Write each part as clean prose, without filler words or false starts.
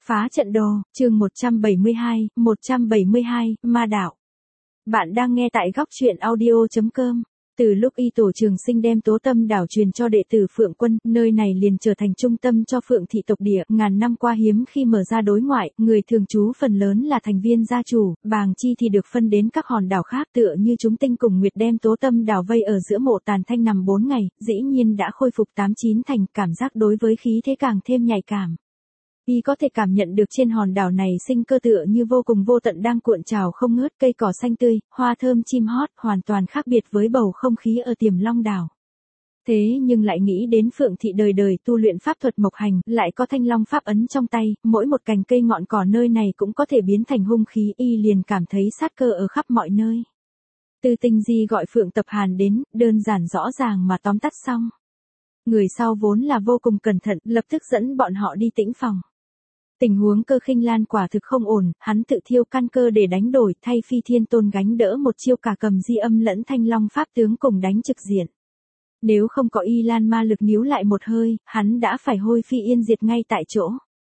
Phá trận đồ, chương 172, ma đạo. Bạn đang nghe tại góc truyện audio.com. Từ lúc Y Tổ Trường Sinh đem Tố Tâm đảo truyền cho đệ tử Phượng Quân, nơi này liền trở thành trung tâm cho Phượng thị tộc địa, ngàn năm qua hiếm khi mở ra đối ngoại, người thường trú phần lớn là thành viên gia chủ, bàng chi thì được phân đến các hòn đảo khác, tựa như chúng tinh cùng nguyệt đem Tố Tâm đảo vây ở giữa Mộ Tàn Thanh nằm 4 ngày, dĩ nhiên đã khôi phục 8-9 thành, cảm giác đối với khí thế càng thêm nhạy cảm. Y có thể cảm nhận được trên hòn đảo này sinh cơ tựa như vô cùng vô tận đang cuộn trào không ngớt, cây cỏ xanh tươi, hoa thơm chim hót, hoàn toàn khác biệt với bầu không khí ở Tiềm Long đảo. Thế nhưng lại nghĩ đến Phượng thị đời đời tu luyện pháp thuật mộc hành, lại có thanh long pháp ấn trong tay, mỗi một cành cây ngọn cỏ nơi này cũng có thể biến thành hung khí, Y liền cảm thấy sát cơ ở khắp mọi nơi. Tư Tinh Di gọi Phượng Tập Hàn đến, đơn giản rõ ràng mà tóm tắt xong. Người sau vốn là vô cùng cẩn thận, lập tức dẫn bọn họ đi tĩnh phòng. Tình huống Cơ Khinh Lan quả thực không ổn, hắn tự thiêu căn cơ để đánh đổi, thay Phi Thiên Tôn gánh đỡ một chiêu cả cầm di âm lẫn thanh long pháp tướng cùng đánh trực diện. Nếu không có Y Lan ma lực níu lại một hơi, hắn đã phải hôi phi yên diệt ngay tại chỗ.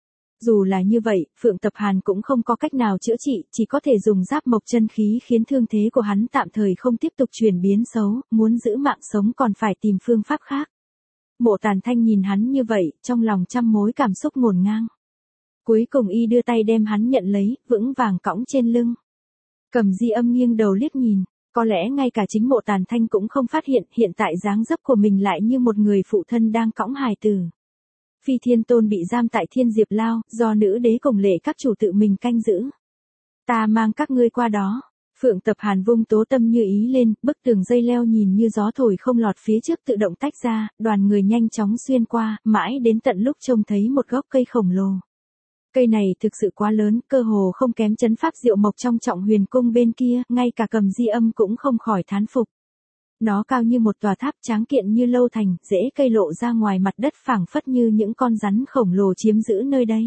Dù là như vậy, Phượng Tập Hàn cũng không có cách nào chữa trị, chỉ có thể dùng giáp mộc chân khí khiến thương thế của hắn tạm thời không tiếp tục chuyển biến xấu, muốn giữ mạng sống còn phải tìm phương pháp khác. Mộ Tàn Thanh nhìn hắn như vậy, trong lòng trăm mối cảm xúc ngổn ngang. Cuối cùng Y đưa tay đem hắn nhận lấy, vững vàng cõng trên lưng. Cầm di âm nghiêng đầu liếc nhìn, có lẽ ngay cả chính Mộ Tàn Thanh cũng không phát hiện tại dáng dấp của mình lại như một người phụ thân đang cõng hài tử. Phi Thiên Tôn bị giam tại Thiên Diệp Lao, do nữ đế cùng lệ các chủ tự mình canh giữ. Ta mang các ngươi qua đó. Phượng Tập Hàn vung Tố Tâm như ý lên, bức tường dây leo nhìn như gió thổi không lọt phía trước tự động tách ra, đoàn người nhanh chóng xuyên qua, mãi đến tận lúc trông thấy một gốc cây khổng lồ. Cây này thực sự quá lớn, cơ hồ không kém chấn pháp diệu mộc trong Trọng Huyền cung bên kia, ngay cả cầm di âm cũng không khỏi thán phục. Nó cao như một tòa tháp, tráng kiện như lâu thành, rễ cây lộ ra ngoài mặt đất phảng phất như những con rắn khổng lồ chiếm giữ nơi đây.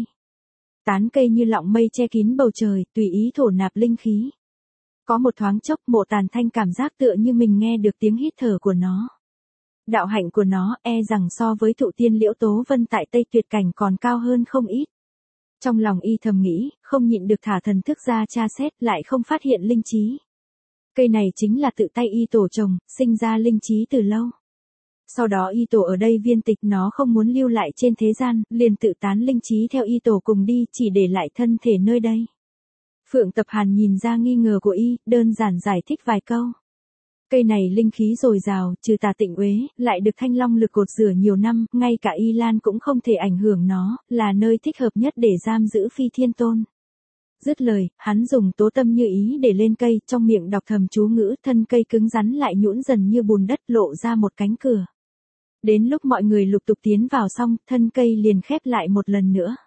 Tán cây như lọng mây che kín bầu trời, tùy ý thổ nạp linh khí. Có một thoáng chốc Mộ Tàn Thanh cảm giác tựa như mình nghe được tiếng hít thở của nó. Đạo hạnh của nó e rằng so với thụ tiên Liễu Tố Vân tại Tây Tuyệt Cảnh còn cao hơn không ít. Trong lòng Y thầm nghĩ, không nhịn được thả thần thức ra tra xét, lại không phát hiện linh trí. Cây này chính là tự tay Y Tổ trồng, sinh ra linh trí từ lâu. Sau đó Y Tổ ở đây viên tịch, nó không muốn lưu lại trên thế gian, liền tự tán linh trí theo Y Tổ cùng đi, chỉ để lại thân thể nơi đây. Phượng Tập Hàn nhìn ra nghi ngờ của Y, đơn giản giải thích vài câu. Cây này linh khí dồi dào, trừ tà tịnh uế, lại được thanh long lực cột rửa nhiều năm, ngay cả Y Lan cũng không thể ảnh hưởng nó, là nơi thích hợp nhất để giam giữ Phi Thiên Tôn. Dứt lời, hắn dùng Tố Tâm như ý để lên cây, trong miệng đọc thầm chú ngữ, thân cây cứng rắn lại nhũn dần như bùn đất, lộ ra một cánh cửa. Đến lúc mọi người lục tục tiến vào xong, thân cây liền khép lại một lần nữa.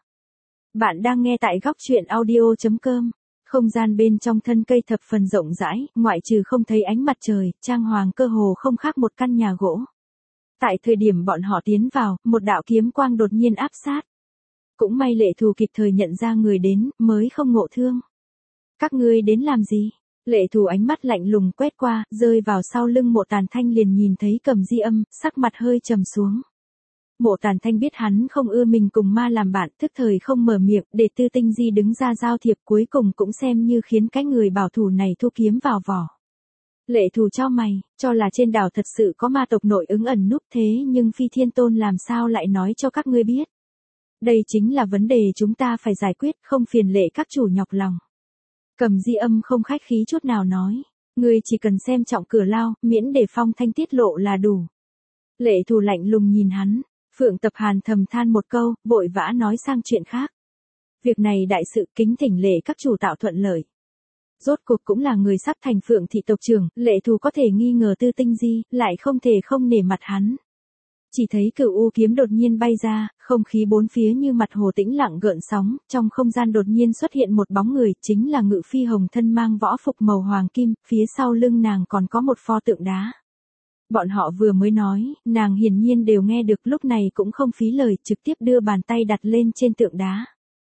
Bạn đang nghe tại góc truyện audio.com. Không gian bên trong thân cây thập phần rộng rãi, ngoại trừ không thấy ánh mặt trời, trang hoàng cơ hồ không khác một căn nhà gỗ. Tại thời điểm bọn họ tiến vào, một đạo kiếm quang đột nhiên áp sát. Cũng may Lệ Thù kịp thời nhận ra người đến, mới không ngộ thương. Các ngươi đến làm gì? Lệ Thù ánh mắt lạnh lùng quét qua, rơi vào sau lưng Mộ Tàn Thanh liền nhìn thấy cầm di âm, sắc mặt hơi trầm xuống. Mộ Tàn Thanh biết hắn không ưa mình cùng ma làm bạn, tức thời không mở miệng, để Tư Tinh Di đứng ra giao thiệp, cuối cùng cũng xem như khiến cái người bảo thủ này thu kiếm vào vỏ. Lệ Thù chau mày, cho là trên đảo thật sự có ma tộc nội ứng ẩn núp, thế nhưng Phi Thiên Tôn làm sao lại nói cho các ngươi biết? Đây chính là vấn đề chúng ta phải giải quyết, không phiền Lệ các chủ nhọc lòng. Cầm di âm không khách khí chút nào nói, ngươi chỉ cần xem trọng Cửa Lao, miễn để phong thanh tiết lộ là đủ. Lệ Thù lạnh lùng nhìn hắn. Phượng Tập Hàn thầm than một câu, vội vã nói sang chuyện khác. Việc này đại sự, kính thỉnh Lệ các chủ tạo thuận lợi. Rốt cuộc cũng là người sắp thành Phượng thị tộc trưởng, Lệ Thù có thể nghi ngờ Tư Tinh Di, lại không thể không nể mặt hắn. Chỉ thấy Cửu U kiếm đột nhiên bay ra, không khí bốn phía như mặt hồ tĩnh lặng gợn sóng, trong không gian đột nhiên xuất hiện một bóng người, chính là Ngự Phi Hồng thân mang võ phục màu hoàng kim, phía sau lưng nàng còn có một pho tượng đá. Bọn họ vừa mới nói, nàng hiển nhiên đều nghe được, lúc này cũng không phí lời, trực tiếp đưa bàn tay đặt lên trên tượng đá.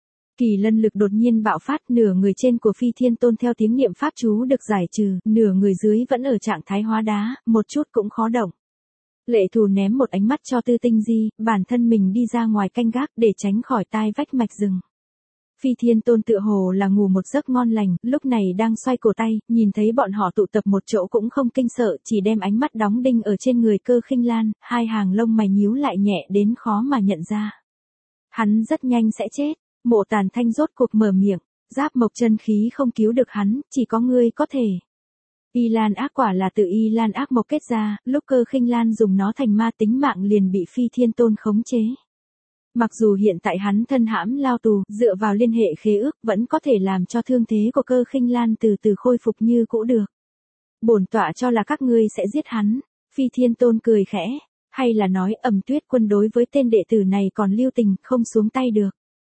Kỳ lân lực đột nhiên bạo phát, nửa người trên của Phi Thiên Tôn theo tiếng niệm pháp chú được giải trừ, nửa người dưới vẫn ở trạng thái hóa đá, một chút cũng khó động. Lệ Thù ném một ánh mắt cho Tư Tinh Di, bản thân mình đi ra ngoài canh gác để tránh khỏi tai vách mạch rừng. Phi Thiên Tôn tựa hồ là ngủ một giấc ngon lành, lúc này đang xoay cổ tay, nhìn thấy bọn họ tụ tập một chỗ cũng không kinh sợ, chỉ đem ánh mắt đóng đinh ở trên người Cơ Khinh Lan, hai hàng lông mày nhíu lại nhẹ đến khó mà nhận ra. Hắn rất nhanh sẽ chết. Mộ Tàn Thanh rốt cuộc mở miệng, Giáp Mộc chân khí không cứu được hắn, chỉ có ngươi có thể. Y Lan ác quả là tự Y Lan ác mộc kết ra, lúc Cơ Khinh Lan dùng nó thành ma tính mạng liền bị Phi Thiên Tôn khống chế. Mặc dù hiện tại hắn thân hãm lao tù, dựa vào liên hệ khế ước vẫn có thể làm cho thương thế của Cơ Khinh Lan từ từ khôi phục như cũ được. Bổn tọa cho là các ngươi sẽ giết hắn. Phi Thiên Tôn cười khẽ, hay là nói Ẩm Tuyết Quân đối với tên đệ tử này còn lưu tình, không xuống tay được.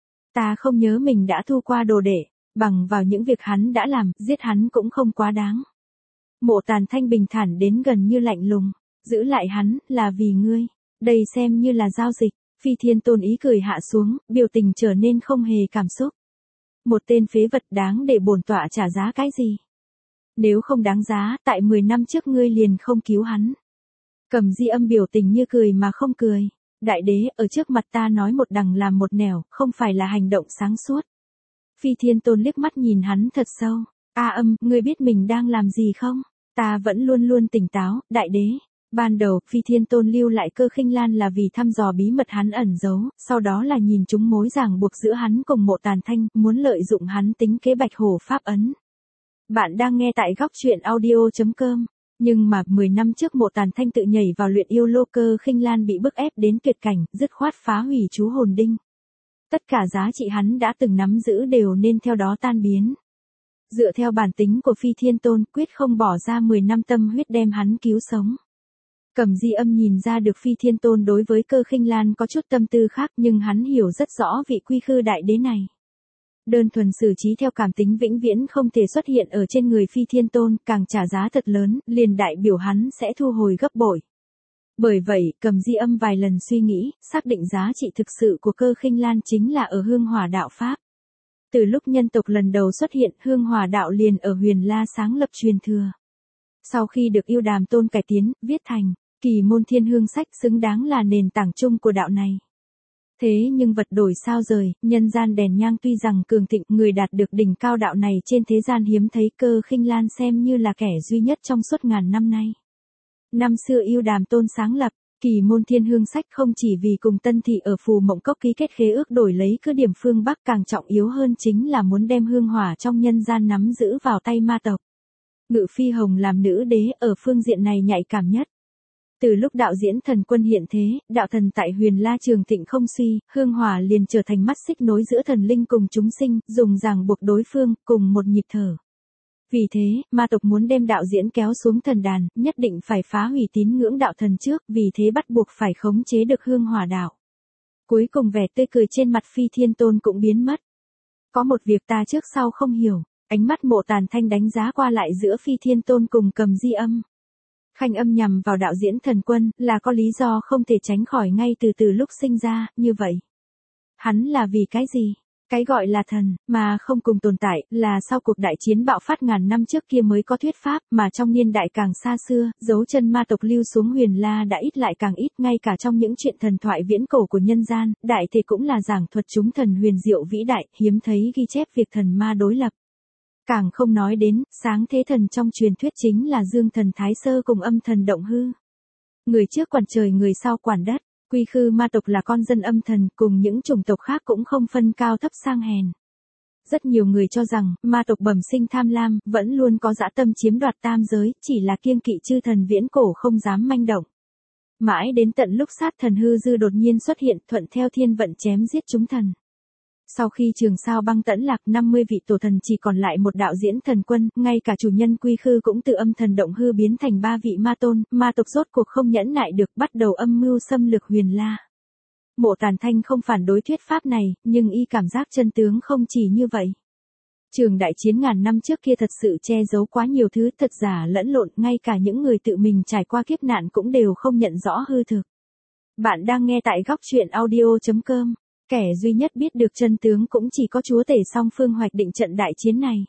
Ta không nhớ mình đã thu qua đồ đệ, bằng vào những việc hắn đã làm, giết hắn cũng không quá đáng. Mộ Tàn Thanh bình thản đến gần như lạnh lùng, giữ lại hắn, là vì ngươi, đây xem như là giao dịch. Phi Thiên Tôn ý cười hạ xuống, biểu tình trở nên không hề cảm xúc. Một tên phế vật đáng để bổn tọa trả giá cái gì? Nếu không đáng giá, tại 10 năm trước ngươi liền không cứu hắn. Cầm Di Âm biểu tình như cười mà không cười. Đại đế, ở trước mặt ta nói một đằng làm một nẻo, không phải là hành động sáng suốt. Phi Thiên Tôn liếc mắt nhìn hắn thật sâu. A Âm, ngươi biết mình đang làm gì không? Ta vẫn luôn luôn tỉnh táo, đại đế. Ban đầu, Phi Thiên Tôn lưu lại Cơ Khinh Lan là vì thăm dò bí mật hắn ẩn giấu, sau đó là nhìn chúng mối ràng buộc giữa hắn cùng Mộ Tàn Thanh, muốn lợi dụng hắn tính kế Bạch Hổ Pháp ấn. Bạn đang nghe tại góc truyện audio.com. Nhưng mà, 10 năm trước Mộ Tàn Thanh tự nhảy vào luyện yêu lô, Cơ Khinh Lan bị bức ép đến tuyệt cảnh, dứt khoát phá hủy chú hồn đinh. Tất cả giá trị hắn đã từng nắm giữ đều nên theo đó tan biến. Dựa theo bản tính của Phi Thiên Tôn, quyết không bỏ ra 10 năm tâm huyết đem hắn cứu sống. Cầm Di Âm nhìn ra được Phi Thiên Tôn đối với Cơ Khinh Lan có chút tâm tư khác, nhưng hắn hiểu rất rõ vị quy khư đại đế này. Đơn thuần xử trí theo cảm tính vĩnh viễn không thể xuất hiện ở trên người Phi Thiên Tôn, càng trả giá thật lớn, liền đại biểu hắn sẽ thu hồi gấp bội. Bởi vậy, Cầm Di Âm vài lần suy nghĩ, xác định giá trị thực sự của Cơ Khinh Lan chính là ở Hương Hỏa đạo pháp. Từ lúc nhân tộc lần đầu xuất hiện, Hương Hỏa đạo liền ở Huyền La sáng lập truyền thừa. Sau khi được Yêu Đàm Tôn cải tiến, viết thành Kỳ Môn Thiên Hương sách, xứng đáng là nền tảng chung của đạo này. Thế nhưng vật đổi sao rời, nhân gian đèn nhang tuy rằng cường thịnh, người đạt được đỉnh cao đạo này trên thế gian hiếm thấy, Cơ Khinh Lan xem như là kẻ duy nhất trong suốt ngàn năm nay. Năm xưa Yêu Đàm Tôn sáng lập Kỳ Môn Thiên Hương sách không chỉ vì cùng Tân Thị ở Phù Mộng Cốc ký kết khế ước đổi lấy cứ điểm phương Bắc, càng trọng yếu hơn chính là muốn đem hương hỏa trong nhân gian nắm giữ vào tay ma tộc. Ngự Phi Hồng làm nữ đế ở phương diện này nhạy cảm nhất. Từ lúc đạo diễn Thần Quân hiện thế, đạo thần tại Huyền La trường thịnh không suy, hương hỏa liền trở thành mắt xích nối giữa thần linh cùng chúng sinh, dùng ràng buộc đối phương, cùng một nhịp thở. Vì thế, ma tộc muốn đem đạo diễn kéo xuống thần đàn, nhất định phải phá hủy tín ngưỡng đạo thần trước, vì thế bắt buộc phải khống chế được hương hỏa đạo. Cuối cùng vẻ tươi cười trên mặt Phi Thiên Tôn cũng biến mất. Có một việc ta trước sau không hiểu, ánh mắt Mộ Tàn Thanh đánh giá qua lại giữa Phi Thiên Tôn cùng Cầm Di Âm. Khanh âm nhằm vào đạo diễn Thần Quân, là có lý do không thể tránh khỏi ngay từ lúc sinh ra, như vậy. Hắn là vì cái gì? Cái gọi là thần, mà không cùng tồn tại, là sau cuộc đại chiến bạo phát ngàn năm trước kia mới có thuyết pháp, mà trong niên đại càng xa xưa, dấu chân ma tộc lưu xuống Huyền La đã ít lại càng ít, ngay cả trong những chuyện thần thoại viễn cổ của nhân gian, đại thể cũng là giảng thuật chúng thần huyền diệu vĩ đại, hiếm thấy ghi chép việc thần ma đối lập. Càng không nói đến, sáng thế thần trong truyền thuyết chính là Dương thần Thái Sơ cùng Âm thần Động Hư. Người trước quản trời người sau quản đất, quy khư ma tộc là con dân âm thần, cùng những chủng tộc khác cũng không phân cao thấp sang hèn. Rất nhiều người cho rằng, ma tộc bẩm sinh tham lam, vẫn luôn có dã tâm chiếm đoạt tam giới, chỉ là kiêng kỵ chư thần viễn cổ không dám manh động. Mãi đến tận lúc sát thần hư dư đột nhiên xuất hiện, thuận theo thiên vận chém giết chúng thần. Sau khi Trường Sao Băng tẫn lạc, 50 vị tổ thần chỉ còn lại một đạo diễn Thần Quân, ngay cả chủ nhân quy khư cũng từ Âm thần Động Hư biến thành 3 vị ma tôn, ma tộc rốt cuộc không nhẫn nại được, bắt đầu âm mưu xâm lược Huyền La. Mộ Tàn Thanh không phản đối thuyết pháp này, nhưng y cảm giác chân tướng không chỉ như vậy. Trường đại chiến ngàn năm trước kia thật sự che giấu quá nhiều thứ thật giả lẫn lộn, ngay cả những người tự mình trải qua kiếp nạn cũng đều không nhận rõ hư thực. Bạn đang nghe tại góc truyện audio.com. Kẻ duy nhất biết được chân tướng cũng chỉ có chúa tể song phương hoạch định trận đại chiến này.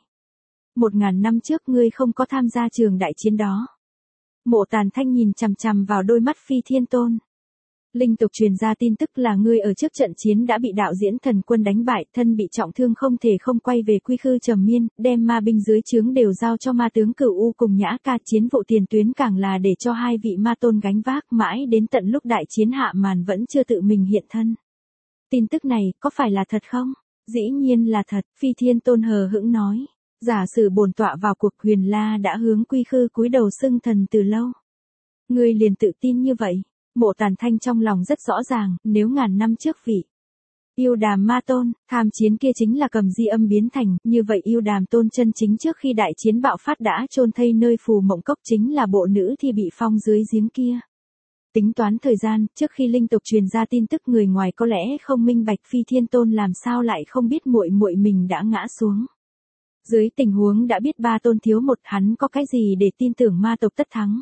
1000 năm trước ngươi không có tham gia trường đại chiến đó. Mộ Tàn Thanh nhìn chằm chằm vào đôi mắt Phi Thiên Tôn. Linh tục truyền ra tin tức là ngươi ở trước trận chiến đã bị đạo diễn thần quân đánh bại, thân bị trọng thương không thể không quay về quy khư trầm miên, đem ma binh dưới trướng đều giao cho ma tướng Cửu U cùng Nhã Ca, chiến vụ tiền tuyến càng là để cho hai vị ma tôn gánh vác, mãi đến tận lúc đại chiến hạ màn vẫn chưa tự mình hiện thân. Tin tức này, có phải là thật không? Dĩ nhiên là thật, Phi Thiên Tôn hờ hững nói. Giả sử bổn tọa vào cuộc, Huyền La đã hướng quy khư cúi đầu xưng thần từ lâu. Ngươi liền tự tin như vậy? Mộ Tàn Thanh trong lòng rất rõ ràng, nếu ngàn năm trước vị Yêu Đàm ma tôn, tham chiến kia chính là cầm di âm biến thành, như vậy Yêu Đàm tôn chân chính trước khi đại chiến bạo phát đã chôn thây nơi phù mộng cốc chính là bộ nữ thì bị phong dưới giếng kia. Tính toán thời gian, trước khi linh tục truyền ra tin tức, người ngoài có lẽ không minh bạch Phi Thiên Tôn làm sao lại không biết muội muội mình đã ngã xuống. Dưới tình huống đã biết ba tôn thiếu một, hắn có cái gì để tin tưởng ma tộc tất thắng.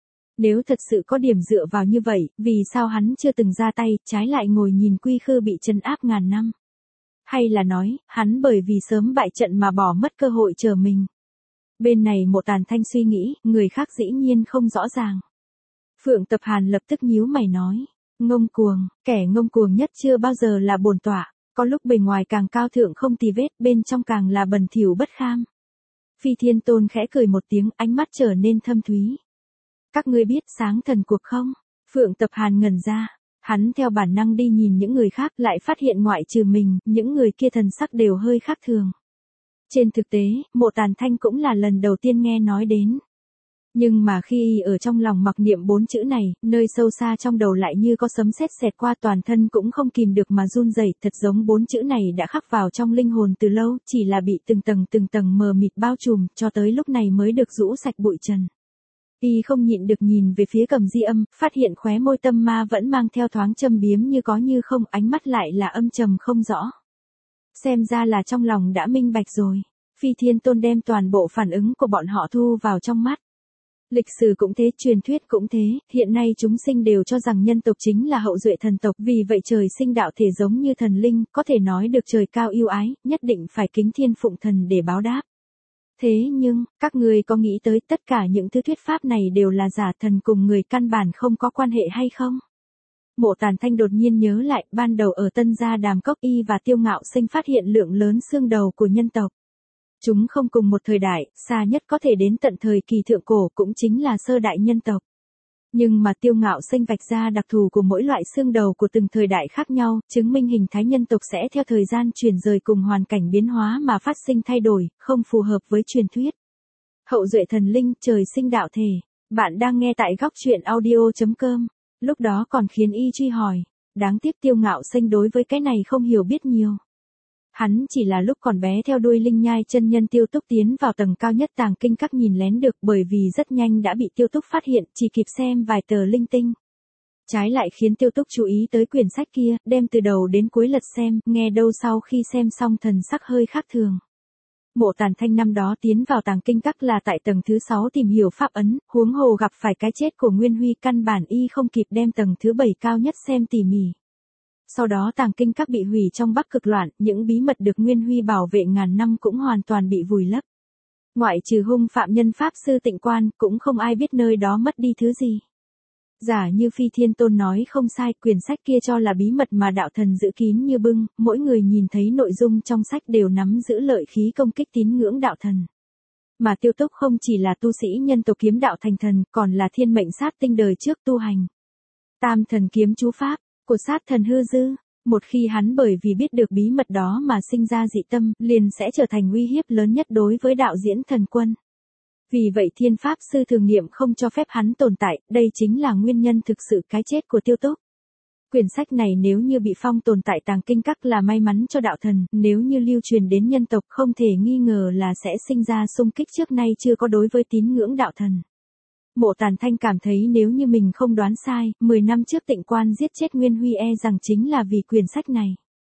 Nếu thật sự có điểm dựa vào như vậy, vì sao hắn chưa từng ra tay, trái lại ngồi nhìn quy khư bị trấn áp ngàn năm? Hay là nói, hắn bởi vì sớm bại trận mà bỏ mất cơ hội chờ mình? Bên này Mộ Tàn Thanh suy nghĩ, người khác dĩ nhiên không rõ ràng. Phượng Tập Hàn lập tức nhíu mày nói, ngông cuồng, kẻ ngông cuồng nhất chưa bao giờ là bổn tọa, có lúc bề ngoài càng cao thượng không tì vết, bên trong càng là bẩn thỉu bất kham. Phi Thiên Tôn khẽ cười một tiếng, ánh mắt trở nên thâm thúy. Các ngươi biết sáng thần cuộc không? Phượng Tập Hàn ngẩn ra, hắn theo bản năng đi nhìn những người khác, lại phát hiện ngoại trừ mình, những người kia thần sắc đều hơi khác thường. Trên thực tế, Mộ Tàn Thanh cũng là lần đầu tiên nghe nói đến. Nhưng mà khi ở trong lòng mặc niệm 4 chữ này, nơi sâu xa trong đầu lại như có sấm sét xẹt qua, toàn thân cũng không kìm được mà run rẩy, thật giống 4 chữ này đã khắc vào trong linh hồn từ lâu, chỉ là bị từng tầng mờ mịt bao trùm, cho tới lúc này mới được rũ sạch bụi trần. Y không nhịn được nhìn về phía cầm di âm, phát hiện khóe môi Tâm Ma vẫn mang theo thoáng châm biếm như có như không, ánh mắt lại là âm trầm không rõ. Xem ra là trong lòng đã minh bạch rồi. Phi Thiên Tôn đem toàn bộ phản ứng của bọn họ thu vào trong mắt. Lịch sử cũng thế, truyền thuyết cũng thế, hiện nay chúng sinh đều cho rằng nhân tộc chính là hậu duệ thần tộc, vì vậy trời sinh đạo thể giống như thần linh, có thể nói được trời cao yêu ái, nhất định phải kính thiên phụng thần để báo đáp. Thế nhưng, các ngươi có nghĩ tới tất cả những thứ thuyết pháp này đều là giả, thần cùng người căn bản không có quan hệ hay không? Mộ Tàn Thanh đột nhiên nhớ lại, ban đầu ở Tân Gia Đàm Cốc y và Tiêu Ngạo Sinh phát hiện lượng lớn xương đầu của nhân tộc. Chúng không cùng một thời đại, xa nhất có thể đến tận thời kỳ thượng cổ, cũng chính là sơ đại nhân tộc. Nhưng mà Tiêu Ngạo Sinh vạch ra đặc thù của mỗi loại xương đầu của từng thời đại khác nhau, chứng minh hình thái nhân tộc sẽ theo thời gian chuyển rời cùng hoàn cảnh biến hóa mà phát sinh thay đổi, không phù hợp với truyền thuyết. Hậu duệ thần linh, trời sinh đạo thể. Bạn đang nghe tại góc truyện audio.com. Lúc đó còn khiến y truy hỏi. Đáng tiếc Tiêu Ngạo Sinh đối với cái này không hiểu biết nhiều. Hắn chỉ là lúc còn bé theo đuôi Linh Nhai chân nhân Tiêu Túc tiến vào tầng cao nhất tàng kinh các nhìn lén được, bởi vì rất nhanh đã bị Tiêu Túc phát hiện, chỉ kịp xem vài tờ linh tinh. Trái lại khiến Tiêu Túc chú ý tới quyển sách kia, đem từ đầu đến cuối lật xem, nghe đâu sau khi xem xong thần sắc hơi khác thường. Mộ Tàn Thanh năm đó tiến vào tàng kinh các là tại tầng thứ 6 tìm hiểu pháp ấn, huống hồ gặp phải cái chết của Nguyên Huy, căn bản y không kịp đem tầng thứ 7 cao nhất xem tỉ mỉ. Sau đó tàng kinh các bị hủy trong Bắc Cực Loạn, những bí mật được Nguyên Huy bảo vệ ngàn năm cũng hoàn toàn bị vùi lấp. Ngoại trừ hung phạm nhân pháp sư Tịnh Quan, cũng không ai biết nơi đó mất đi thứ gì. Giả như Phi Thiên Tôn nói không sai, quyển sách kia cho là bí mật mà đạo thần giữ kín như bưng, mỗi người nhìn thấy nội dung trong sách đều nắm giữ lợi khí công kích tín ngưỡng đạo thần. Mà Tiêu Túc không chỉ là tu sĩ nhân tộc kiếm đạo thành thần, còn là thiên mệnh sát tinh đời trước tu hành Tam thần kiếm chú pháp của sát thần hư dư. Một khi hắn bởi vì biết được bí mật đó mà sinh ra dị tâm, liền sẽ trở thành uy hiếp lớn nhất đối với đạo diễn thần quân. Vì vậy thiên pháp sư thường niệm không cho phép hắn tồn tại, đây chính là nguyên nhân thực sự cái chết của Tiêu Túc. Quyển sách này nếu như bị phong tồn tại tàng kinh các là may mắn cho đạo thần, nếu như lưu truyền đến nhân tộc không thể nghi ngờ là sẽ sinh ra xung kích trước nay chưa có đối với tín ngưỡng đạo thần. Mộ Tàn Thanh cảm thấy nếu như mình không đoán sai, 10 năm trước Tịnh Quan giết chết Nguyên Huy rằng chính là vì quyển sách này.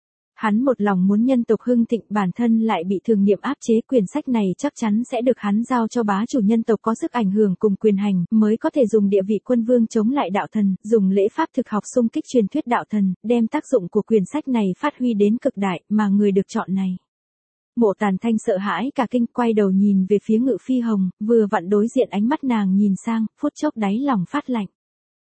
Hắn một lòng muốn nhân tộc hưng thịnh, bản thân lại bị thường niệm áp chế, quyển sách này chắc chắn sẽ được hắn giao cho bá chủ nhân tộc có sức ảnh hưởng cùng quyền hành, mới có thể dùng địa vị quân vương chống lại đạo thần, dùng lễ pháp thực học xung kích truyền thuyết đạo thần, đem tác dụng của quyển sách này phát huy đến cực đại, mà người được chọn này. Mộ Tàn Thanh sợ hãi cả kinh, quay đầu nhìn về phía Ngự Phi Hồng, vừa vặn đối diện ánh mắt nàng nhìn sang, phút chốc đáy lòng phát lạnh.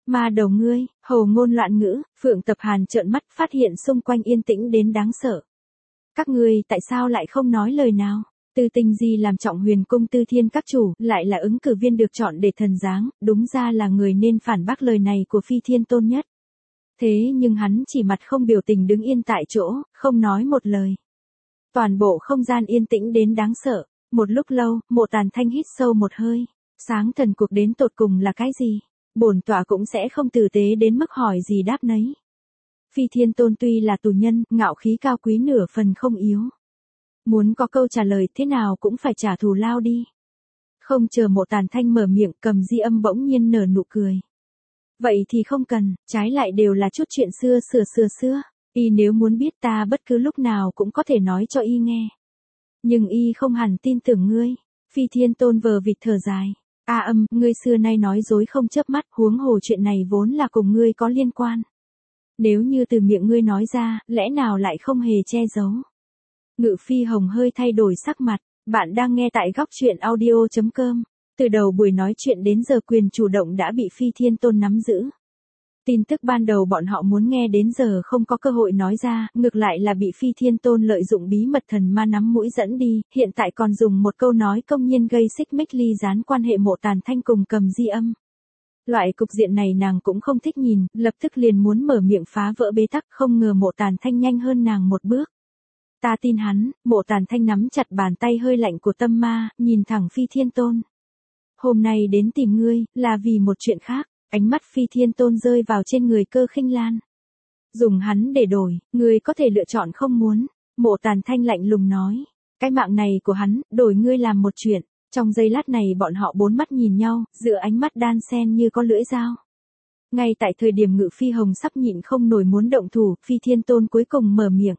Ma đầu ngươi, hồ ngôn loạn ngữ, Phượng Tập Hàn trợn mắt phát hiện xung quanh yên tĩnh đến đáng sợ. Các ngươi tại sao lại không nói lời nào? Tư Tinh Di làm Trọng Huyền cung Tư Thiên các chủ, lại là ứng cử viên được chọn để thần giáng, đúng ra là người nên phản bác lời này của Phi Thiên Tôn nhất. Thế nhưng hắn chỉ mặt không biểu tình đứng yên tại chỗ, không nói một lời. Toàn bộ không gian yên tĩnh đến đáng sợ. Một lúc lâu, Mộ Tàn Thanh hít sâu một hơi. Sáng thần cuộc đến tột cùng là cái gì? Bổn tọa cũng sẽ không tử tế đến mức hỏi gì đáp nấy. Phi Thiên Tôn tuy là tù nhân, ngạo khí cao quý nửa phần không yếu. Muốn có câu trả lời thế nào cũng phải trả thù lao đi. Không chờ Mộ Tàn Thanh mở miệng, Cầm Di Âm bỗng nhiên nở nụ cười. Vậy thì không cần, trái lại đều là chút chuyện xưa. Y nếu muốn biết ta bất cứ lúc nào cũng có thể nói cho y nghe. Nhưng y không hẳn tin tưởng ngươi. Phi Thiên Tôn vờ vịt thở dài. Ngươi xưa nay nói dối không chớp mắt, huống hồ chuyện này vốn là cùng ngươi có liên quan. Nếu như từ miệng ngươi nói ra, lẽ nào lại không hề che giấu. Ngự Phi Hồng hơi thay đổi sắc mặt. Bạn đang nghe tại góc truyện audio.com. Từ đầu buổi nói chuyện đến giờ quyền chủ động đã bị Phi Thiên Tôn nắm giữ. Tin tức ban đầu bọn họ muốn nghe đến giờ không có cơ hội nói ra, ngược lại là bị Phi Thiên Tôn lợi dụng bí mật thần ma nắm mũi dẫn đi, hiện tại còn dùng một câu nói công nhiên gây xích mích ly gián quan hệ Mộ Tàn Thanh cùng Cầm Di Âm. Loại cục diện này nàng cũng không thích nhìn, lập tức liền muốn mở miệng phá vỡ bế tắc, không ngờ Mộ Tàn Thanh nhanh hơn nàng một bước. Ta tin hắn. Mộ Tàn Thanh nắm chặt bàn tay hơi lạnh của tâm ma, nhìn thẳng Phi Thiên Tôn. Hôm nay đến tìm ngươi, là vì một chuyện khác. Ánh mắt Phi Thiên Tôn rơi vào trên người Cơ Khinh Lan. Dùng hắn để đổi, ngươi có thể lựa chọn không muốn. Mộ Tàn Thanh lạnh lùng nói. Cái mạng này của hắn, đổi ngươi làm một chuyện. Trong giây lát này bọn họ bốn mắt nhìn nhau, giữa ánh mắt đan xen như có lưỡi dao. Ngay tại thời điểm Ngự Phi Hồng sắp nhịn không nổi muốn động thủ, Phi Thiên Tôn cuối cùng mở miệng.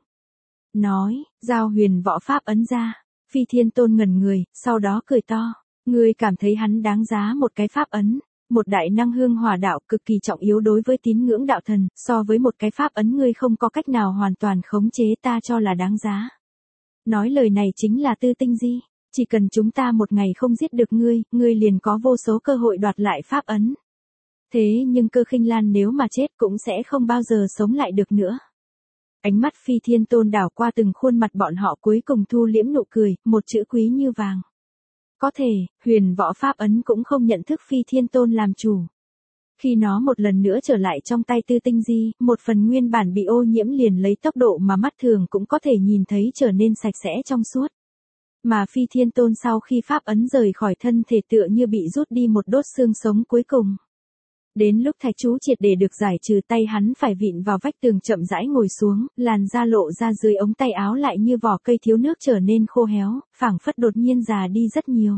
Nói, giao huyền võ pháp ấn ra. Phi Thiên Tôn ngẩn người, sau đó cười to. Ngươi cảm thấy hắn đáng giá một cái pháp ấn. Một đại năng hương hỏa đạo cực kỳ trọng yếu đối với tín ngưỡng đạo thần, so với một cái pháp ấn ngươi không có cách nào hoàn toàn khống chế ta cho là đáng giá. Nói lời này chính là Tư Tinh Di, chỉ cần chúng ta một ngày không giết được ngươi liền có vô số cơ hội đoạt lại pháp ấn. Thế nhưng Cơ Khinh Lan nếu mà chết cũng sẽ không bao giờ sống lại được nữa. Ánh mắt Phi Thiên Tôn đảo qua từng khuôn mặt bọn họ cuối cùng thu liễm nụ cười, một chữ quý như vàng. Có thể, huyền võ pháp ấn cũng không nhận thức Phi Thiên Tôn làm chủ. Khi nó một lần nữa trở lại trong tay Tư Tinh Di, một phần nguyên bản bị ô nhiễm liền lấy tốc độ mà mắt thường cũng có thể nhìn thấy trở nên sạch sẽ trong suốt. Mà Phi Thiên Tôn sau khi pháp ấn rời khỏi thân thể tựa như bị rút đi một đốt xương sống cuối cùng. Đến lúc thạch chú triệt để được giải trừ, tay hắn phải vịn vào vách tường chậm rãi ngồi xuống, làn da lộ ra dưới ống tay áo lại như vỏ cây thiếu nước trở nên khô héo, phảng phất đột nhiên già đi rất nhiều.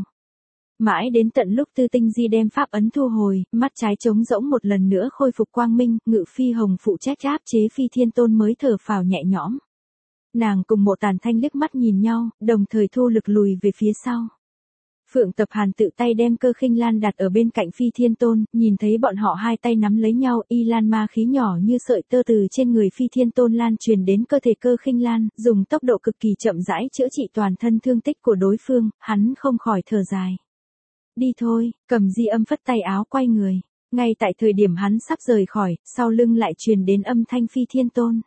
Mãi đến tận lúc Tư Tinh Di đem pháp ấn thu hồi, mắt trái trống rỗng một lần nữa khôi phục quang minh, Ngự Phi Hồng phụ trách áp chế Phi Thiên Tôn mới thở phào nhẹ nhõm. Nàng cùng Mộ Tàn Thanh liếc mắt nhìn nhau, đồng thời thu lực lùi về phía sau. Phượng Tập Hàn tự tay đem Cơ Khinh Lan đặt ở bên cạnh Phi Thiên Tôn, nhìn thấy bọn họ hai tay nắm lấy nhau, y lan ma khí nhỏ như sợi tơ từ trên người Phi Thiên Tôn lan truyền đến cơ thể Cơ Khinh Lan, dùng tốc độ cực kỳ chậm rãi chữa trị toàn thân thương tích của đối phương, hắn không khỏi thở dài. Đi thôi. Cầm Di Âm phất tay áo quay người. Ngay tại thời điểm hắn sắp rời khỏi, sau lưng lại truyền đến âm thanh Phi Thiên Tôn.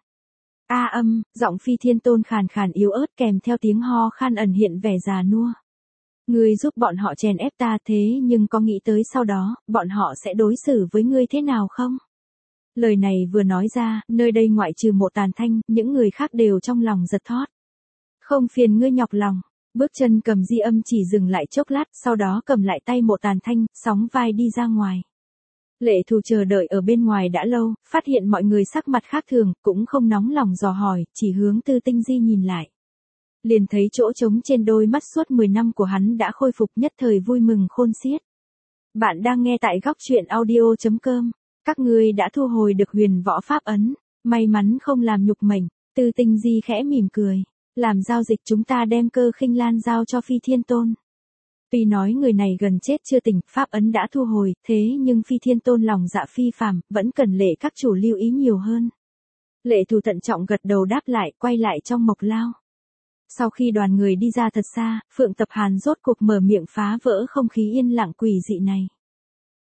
Giọng Phi Thiên Tôn khàn khàn yếu ớt kèm theo tiếng ho khan ẩn hiện vẻ già nua. Ngươi giúp bọn họ chèn ép ta, thế nhưng có nghĩ tới sau đó, bọn họ sẽ đối xử với ngươi thế nào không? Lời này vừa nói ra, nơi đây ngoại trừ Mộ Tàn Thanh, những người khác đều trong lòng giật thót. Không phiền ngươi nhọc lòng. Bước chân Cầm Di Âm chỉ dừng lại chốc lát, sau đó cầm lại tay Mộ Tàn Thanh, sóng vai đi ra ngoài. Lệ Thù chờ đợi ở bên ngoài đã lâu, phát hiện mọi người sắc mặt khác thường, cũng không nóng lòng dò hỏi, chỉ hướng Tư Tinh Di nhìn lại. Liền thấy chỗ trống trên đôi mắt suốt 10 năm của hắn đã khôi phục, nhất thời vui mừng khôn xiết. Bạn đang nghe tại góc truyện audio.com. Các ngươi đã thu hồi được huyền võ pháp ấn. May mắn không làm nhục mệnh. Tư Tinh Di khẽ mỉm cười. Làm giao dịch chúng ta đem Cơ Khinh Lan giao cho Phi Thiên Tôn. Tuy nói người này gần chết chưa tỉnh, pháp ấn đã thu hồi, thế nhưng Phi Thiên Tôn lòng dạ phi phàm, vẫn cần Lệ các chủ lưu ý nhiều hơn. Lệ Thù thận trọng gật đầu đáp lại, quay lại trong mộc lao. Sau khi đoàn người đi ra thật xa, Phượng Tập Hàn rốt cuộc mở miệng phá vỡ không khí yên lặng quỷ dị này.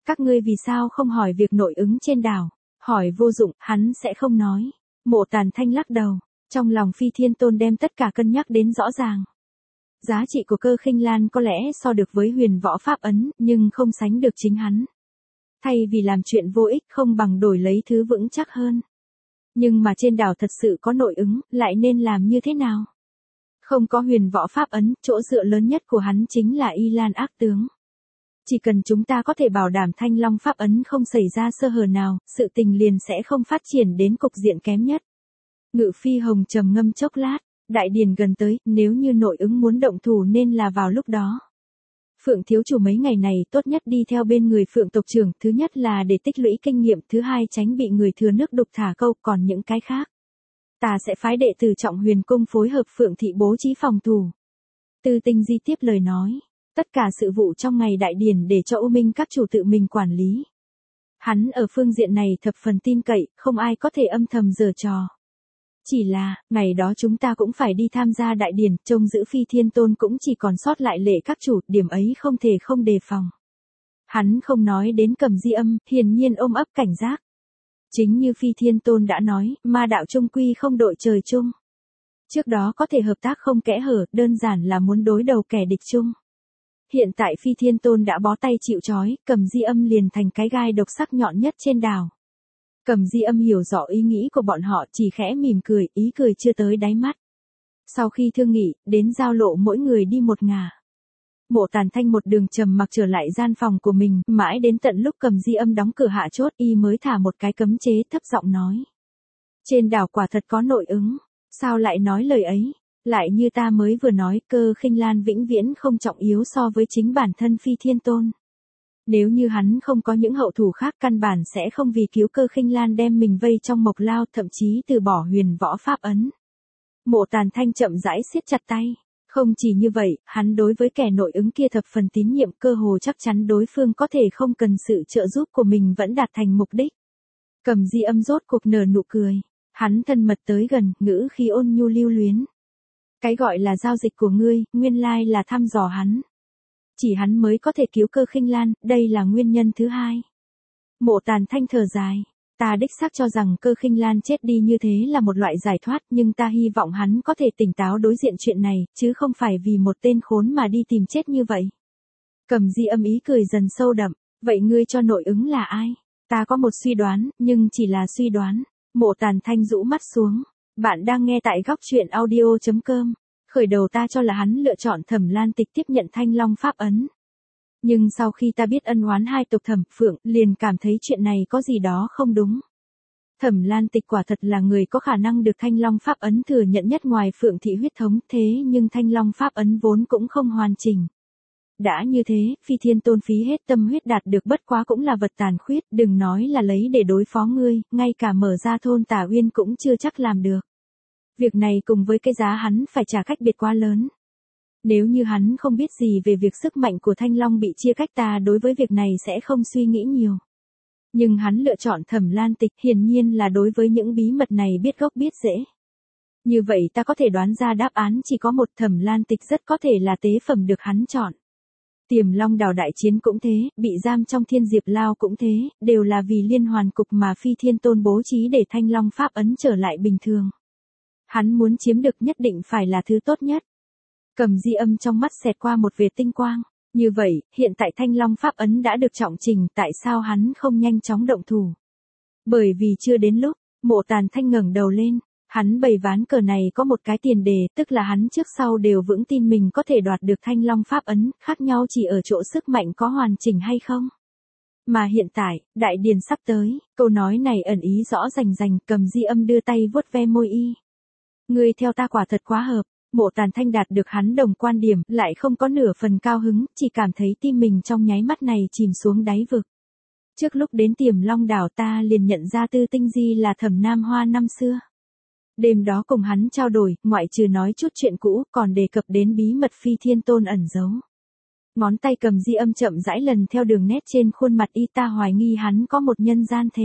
Các ngươi vì sao không hỏi việc nội ứng trên đảo? Hỏi vô dụng, hắn sẽ không nói. Mộ Tàn Thanh lắc đầu, trong lòng Phi Thiên Tôn đem tất cả cân nhắc đến rõ ràng. Giá trị của Cơ Khinh Lan có lẽ so được với huyền võ pháp ấn, nhưng không sánh được chính hắn. Thay vì làm chuyện vô ích không bằng đổi lấy thứ vững chắc hơn. Nhưng mà trên đảo thật sự có nội ứng, lại nên làm như thế nào? Không có huyền võ pháp ấn, chỗ dựa lớn nhất của hắn chính là Y Lan ác tướng. Chỉ cần chúng ta có thể bảo đảm Thanh Long pháp ấn không xảy ra sơ hở nào, sự tình liền sẽ không phát triển đến cục diện kém nhất. Ngự Phi Hồng trầm ngâm chốc lát, đại điền gần tới, nếu như nội ứng muốn động thủ nên là vào lúc đó. Phượng thiếu chủ mấy ngày này tốt nhất đi theo bên người Phượng tộc trưởng, thứ nhất là để tích lũy kinh nghiệm, thứ hai tránh bị người thừa nước đục thả câu, còn những cái khác. Ta sẽ phái đệ tử Trọng Huyền Cung phối hợp Phượng thị bố trí phòng thủ. Từ Tinh Di tiếp lời nói, tất cả sự vụ trong ngày đại điển để cho U Minh các chủ tự mình quản lý. Hắn ở phương diện này thập phần tin cậy, không ai có thể âm thầm giở trò. Chỉ là, ngày đó chúng ta cũng phải đi tham gia đại điển, trông giữ Phi Thiên Tôn cũng chỉ còn sót lại lệ các chủ, điểm ấy không thể không đề phòng. Hắn không nói đến Cầm Di Âm, hiển nhiên ôm ấp cảnh giác. Chính như Phi Thiên Tôn đã nói, ma đạo chung quy không đội trời chung. Trước đó có thể hợp tác không kẽ hở, đơn giản là muốn đối đầu kẻ địch chung. Hiện tại Phi Thiên Tôn đã bó tay chịu trói, Cầm Di Âm liền thành cái gai độc sắc nhọn nhất trên đảo. Cầm Di Âm hiểu rõ ý nghĩ của bọn họ, chỉ khẽ mỉm cười, ý cười chưa tới đáy mắt. Sau khi thương nghị, đến giao lộ mỗi người đi một ngả. Mộ Tàn Thanh một đường trầm mặc trở lại gian phòng của mình, mãi đến tận lúc Cầm Di Âm đóng cửa hạ chốt, y mới thả một cái cấm chế, thấp giọng nói. Trên đảo quả thật có nội ứng, sao lại nói lời ấy? Lại như ta mới vừa nói, Cơ Khinh Lan vĩnh viễn không trọng yếu so với chính bản thân Phi Thiên Tôn. Nếu như hắn không có những hậu thủ khác, căn bản sẽ không vì cứu Cơ Khinh Lan đem mình vây trong mộc lao, thậm chí từ bỏ huyền võ pháp ấn. Mộ Tàn Thanh chậm rãi siết chặt tay. Không chỉ như vậy, hắn đối với kẻ nội ứng kia thập phần tín nhiệm, cơ hồ chắc chắn đối phương có thể không cần sự trợ giúp của mình vẫn đạt thành mục đích. Cầm Di Âm rốt cuộc nở nụ cười. Hắn thân mật tới gần, ngữ khí ôn nhu lưu luyến. Cái gọi là giao dịch của ngươi, nguyên lai là thăm dò hắn. Chỉ hắn mới có thể cứu Cơ Khinh Lan, đây là nguyên nhân thứ hai. Mộ Tàn Thanh thở dài. Ta đích xác cho rằng Cơ Khinh Lan chết đi như thế là một loại giải thoát, nhưng ta hy vọng hắn có thể tỉnh táo đối diện chuyện này, chứ không phải vì một tên khốn mà đi tìm chết như vậy. Cầm Di Âm ý cười dần sâu đậm. Vậy ngươi cho nội ứng là ai? Ta có một suy đoán, nhưng chỉ là suy đoán. Mộ Tàn Thanh rũ mắt xuống. Bạn đang nghe tại góc truyện audio.com. Khởi đầu ta cho là hắn lựa chọn Thẩm Lan Tịch tiếp nhận Thanh Long pháp ấn. Nhưng sau khi ta biết ân oán hai tộc Thẩm Phượng, liền cảm thấy chuyện này có gì đó không đúng. Thẩm Lan Tịch quả thật là người có khả năng được Thanh Long pháp ấn thừa nhận nhất ngoài Phượng thị huyết thống, thế nhưng Thanh Long pháp ấn vốn cũng không hoàn chỉnh. Đã như thế, Phi Thiên Tôn phí hết tâm huyết đạt được bất quá cũng là vật tàn khuyết, đừng nói là lấy để đối phó ngươi, ngay cả mở ra thôn Tả Uyên cũng chưa chắc làm được. Việc này cùng với cái giá hắn phải trả cách biệt quá lớn. Nếu như hắn không biết gì về việc sức mạnh của Thanh Long bị chia cách, ta đối với việc này sẽ không suy nghĩ nhiều. Nhưng hắn lựa chọn Thẩm Lan Tịch, hiển nhiên là đối với những bí mật này biết gốc biết rễ. Như vậy ta có thể đoán ra đáp án chỉ có một, Thẩm Lan Tịch rất có thể là tế phẩm được hắn chọn. Tiềm Long đảo đại chiến cũng thế, bị giam trong Thiên Diệp Lao cũng thế, đều là vì liên hoàn cục mà Phi Thiên Tôn bố trí để Thanh Long pháp ấn trở lại bình thường. Hắn muốn chiếm được nhất định phải là thứ tốt nhất. Cầm Di Âm trong mắt xẹt qua một vệt tinh quang. Như vậy, hiện tại Thanh Long pháp ấn đã được trọng trình, tại sao hắn không nhanh chóng động thủ? Bởi vì chưa đến lúc. Mộ Tàn Thanh ngẩng đầu lên. Hắn bày ván cờ này có một cái tiền đề, tức là hắn trước sau đều vững tin mình có thể đoạt được Thanh Long pháp ấn, khác nhau chỉ ở chỗ sức mạnh có hoàn chỉnh hay không. Mà hiện tại, đại điền sắp tới, câu nói này ẩn ý rõ rành rành. Cầm Di Âm đưa tay vuốt ve môi y. Ngươi theo ta quả thật quá hợp. Mộ Tàn Thanh đạt được hắn đồng quan điểm, lại không có nửa phần cao hứng, chỉ cảm thấy tim mình trong nháy mắt này chìm xuống đáy vực. Trước lúc đến Tiềm Long đảo ta liền nhận ra Tư Tinh Di là Thẩm Nam Hoa năm xưa. Đêm đó cùng hắn trao đổi, ngoại trừ nói chút chuyện cũ, còn đề cập đến bí mật Phi Thiên Tôn ẩn giấu. Ngón tay Cầm Di Âm chậm rãi lần theo đường nét trên khuôn mặt y, ta hoài nghi hắn có một nhân gian thể.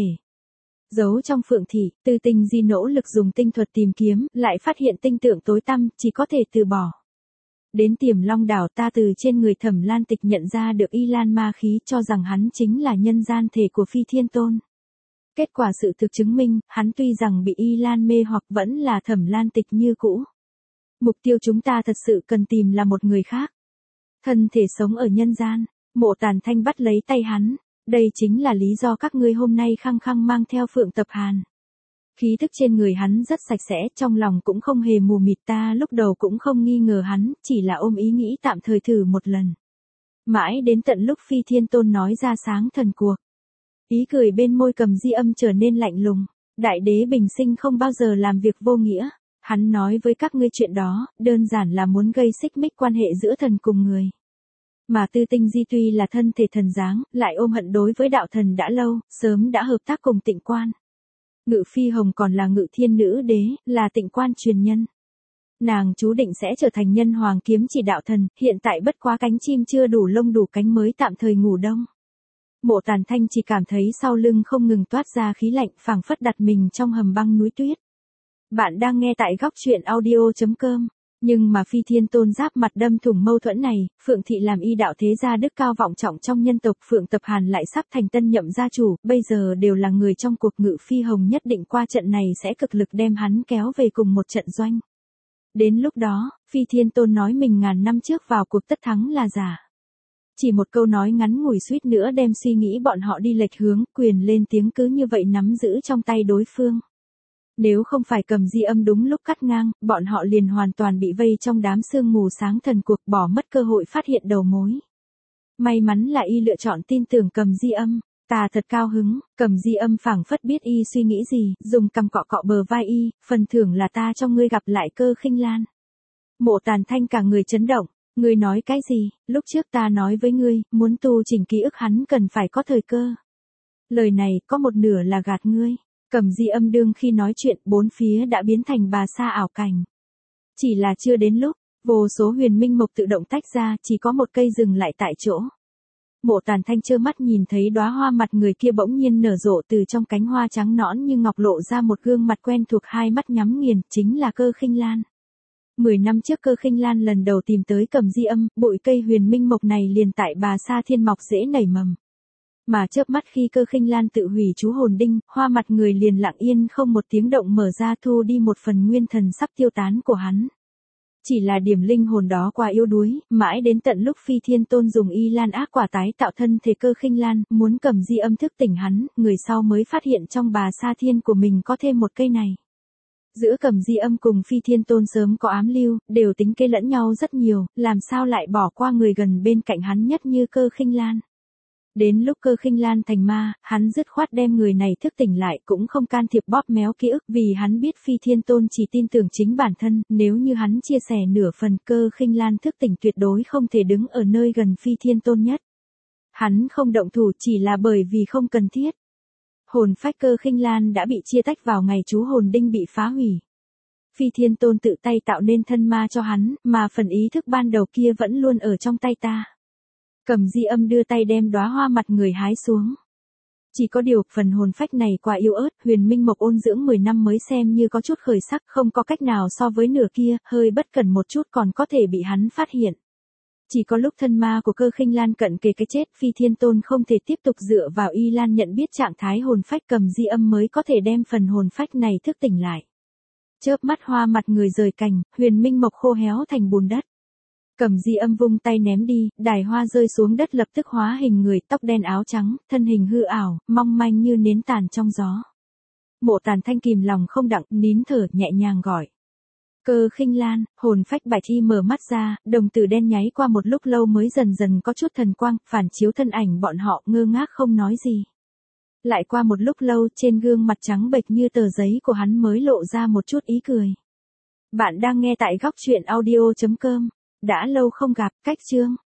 Giấu trong Phượng thị, Tư Tinh Di nỗ lực dùng tinh thuật tìm kiếm, lại phát hiện tinh tượng tối tăm, chỉ có thể từ bỏ. Đến Tiềm Long đảo ta từ trên người Thẩm Lan Tịch nhận ra được Y Lan ma khí, cho rằng hắn chính là nhân gian thể của Phi Thiên Tôn. Kết quả sự thực chứng minh, hắn tuy rằng bị Y Lan mê hoặc vẫn là Thẩm Lan Tịch như cũ. Mục tiêu chúng ta thật sự cần tìm là một người khác. Thân thể sống ở nhân gian, Mộ Tàn Thanh bắt lấy tay hắn. Đây chính là lý do các ngươi hôm nay khăng khăng mang theo Phượng Tập Hàn. Khí thức trên người hắn rất sạch sẽ, trong lòng cũng không hề mù mịt, ta lúc đầu cũng không nghi ngờ hắn, chỉ là ôm ý nghĩ tạm thời thử một lần. Mãi đến tận lúc Phi Thiên Tôn nói ra sáng thần cuộc. Ý cười bên môi Cầm Di Âm trở nên lạnh lùng. Đại đế bình sinh không bao giờ làm việc vô nghĩa. Hắn nói với các ngươi chuyện đó, đơn giản là muốn gây xích mích quan hệ giữa thần cùng người. Mà Tư Tinh Di tuy là thân thể thần dáng, lại ôm hận đối với đạo thần đã lâu, sớm đã hợp tác cùng Tịnh Quan. Ngự Phi Hồng còn là Ngự Thiên Nữ Đế, là Tịnh Quan truyền nhân. Nàng chú định sẽ trở thành nhân hoàng kiếm chỉ đạo thần, hiện tại bất quá cánh chim chưa đủ lông đủ cánh mới tạm thời ngủ đông. Mộ Tàn Thanh chỉ cảm thấy sau lưng không ngừng toát ra khí lạnh, phảng phất đặt mình trong hầm băng núi tuyết. Bạn đang nghe tại góc truyện audio.com. Nhưng mà Phi Thiên Tôn giáp mặt đâm thủng mâu thuẫn này, Phượng Thị làm y đạo thế gia đức cao vọng trọng trong nhân tộc, Phượng Tập Hàn lại sắp thành tân nhậm gia chủ, bây giờ đều là người trong cuộc. Ngự Phi Hồng nhất định qua trận này sẽ cực lực đem hắn kéo về cùng một trận doanh. Đến lúc đó, Phi Thiên Tôn nói mình ngàn năm trước vào cuộc tất thắng là giả. Chỉ một câu nói ngắn ngủi suýt nữa đem suy nghĩ bọn họ đi lệch hướng, quyền lên tiếng cứ như vậy nắm giữ trong tay đối phương. Nếu không phải Cầm Di Âm đúng lúc cắt ngang, bọn họ liền hoàn toàn bị vây trong đám sương mù sáng thần cuộc, bỏ mất cơ hội phát hiện đầu mối. May mắn là y lựa chọn tin tưởng Cầm Di Âm, ta thật cao hứng. Cầm Di Âm phảng phất biết y suy nghĩ gì, dùng cằm cọ cọ bờ vai y, phần thưởng là ta cho ngươi gặp lại Cơ Khinh Lan. Mộ Tàn Thanh cả người chấn động, ngươi nói cái gì, lúc trước ta nói với ngươi, muốn tu chỉnh ký ức hắn cần phải có thời cơ. Lời này có một nửa là gạt ngươi. Cầm Di Âm đương khi nói chuyện, bốn phía đã biến thành bà sa ảo cảnh. Chỉ là chưa đến lúc, vô số huyền minh mộc tự động tách ra, chỉ có một cây dừng lại tại chỗ. Mộ Tàn Thanh trơ mắt nhìn thấy đóa hoa mặt người kia bỗng nhiên nở rộ, từ trong cánh hoa trắng nõn như ngọc lộ ra một gương mặt quen thuộc, hai mắt nhắm nghiền, chính là Cơ Khinh Lan. 10 năm trước Cơ Khinh Lan lần đầu tìm tới Cầm Di Âm, bụi cây huyền minh mộc này liền tại bà sa thiên mọc dễ nảy mầm. Mà chớp mắt khi Cơ Khinh Lan tự hủy chú hồn đinh, hoa mặt người liền lặng yên không một tiếng động mở ra, thu đi một phần nguyên thần sắp tiêu tán của hắn. Chỉ là điểm linh hồn đó quá yếu đuối, mãi đến tận lúc Phi Thiên Tôn dùng Y Lan ác quả tái tạo thân thể Cơ Khinh Lan, muốn Cầm Di Âm thức tỉnh hắn, người sau mới phát hiện trong bà sa thiên của mình có thêm một cây này. Giữa Cầm Di Âm cùng Phi Thiên Tôn sớm có ám lưu, đều tính kế lẫn nhau rất nhiều, làm sao lại bỏ qua người gần bên cạnh hắn nhất như Cơ Khinh Lan. Đến lúc Cơ Khinh Lan thành ma, hắn dứt khoát đem người này thức tỉnh lại, cũng không can thiệp bóp méo ký ức, vì hắn biết Phi Thiên Tôn chỉ tin tưởng chính bản thân, nếu như hắn chia sẻ nửa phần, Cơ Khinh Lan thức tỉnh tuyệt đối không thể đứng ở nơi gần Phi Thiên Tôn nhất. Hắn không động thủ chỉ là bởi vì không cần thiết. Hồn phách Cơ Khinh Lan đã bị chia tách vào ngày chú hồn đinh bị phá hủy. Phi Thiên Tôn tự tay tạo nên thân ma cho hắn, mà phần ý thức ban đầu kia vẫn luôn ở trong tay ta. Cầm Di Âm đưa tay đem đóa hoa mặt người hái xuống. Chỉ có điều, phần hồn phách này quá yếu ớt, huyền minh mộc ôn dưỡng 10 năm mới xem như có chút khởi sắc, không có cách nào so với nửa kia, hơi bất cẩn một chút còn có thể bị hắn phát hiện. Chỉ có lúc thân ma của Cơ Khinh Lan cận kề cái chết, Phi Thiên Tôn không thể tiếp tục dựa vào Y Lan nhận biết trạng thái hồn phách Cầm Di Âm mới có thể đem phần hồn phách này thức tỉnh lại. Chớp mắt hoa mặt người rời cành, huyền minh mộc khô héo thành bùn đất. Cầm Di Âm vung tay ném đi, đài hoa rơi xuống đất lập tức hóa hình người, tóc đen áo trắng, thân hình hư ảo, mong manh như nến tàn trong gió. Mộ Tàn Thanh kìm lòng không đặng, nín thở nhẹ nhàng gọi. Cơ Khinh Lan, hồn phách Bạch Y mở mắt ra, đồng tử đen nháy qua một lúc lâu mới dần dần có chút thần quang, phản chiếu thân ảnh bọn họ, ngơ ngác không nói gì. Lại qua một lúc lâu, trên gương mặt trắng bệch như tờ giấy của hắn mới lộ ra một chút ý cười. Bạn đang nghe tại góc truyện audio.com. Đã lâu không gặp, cách chương.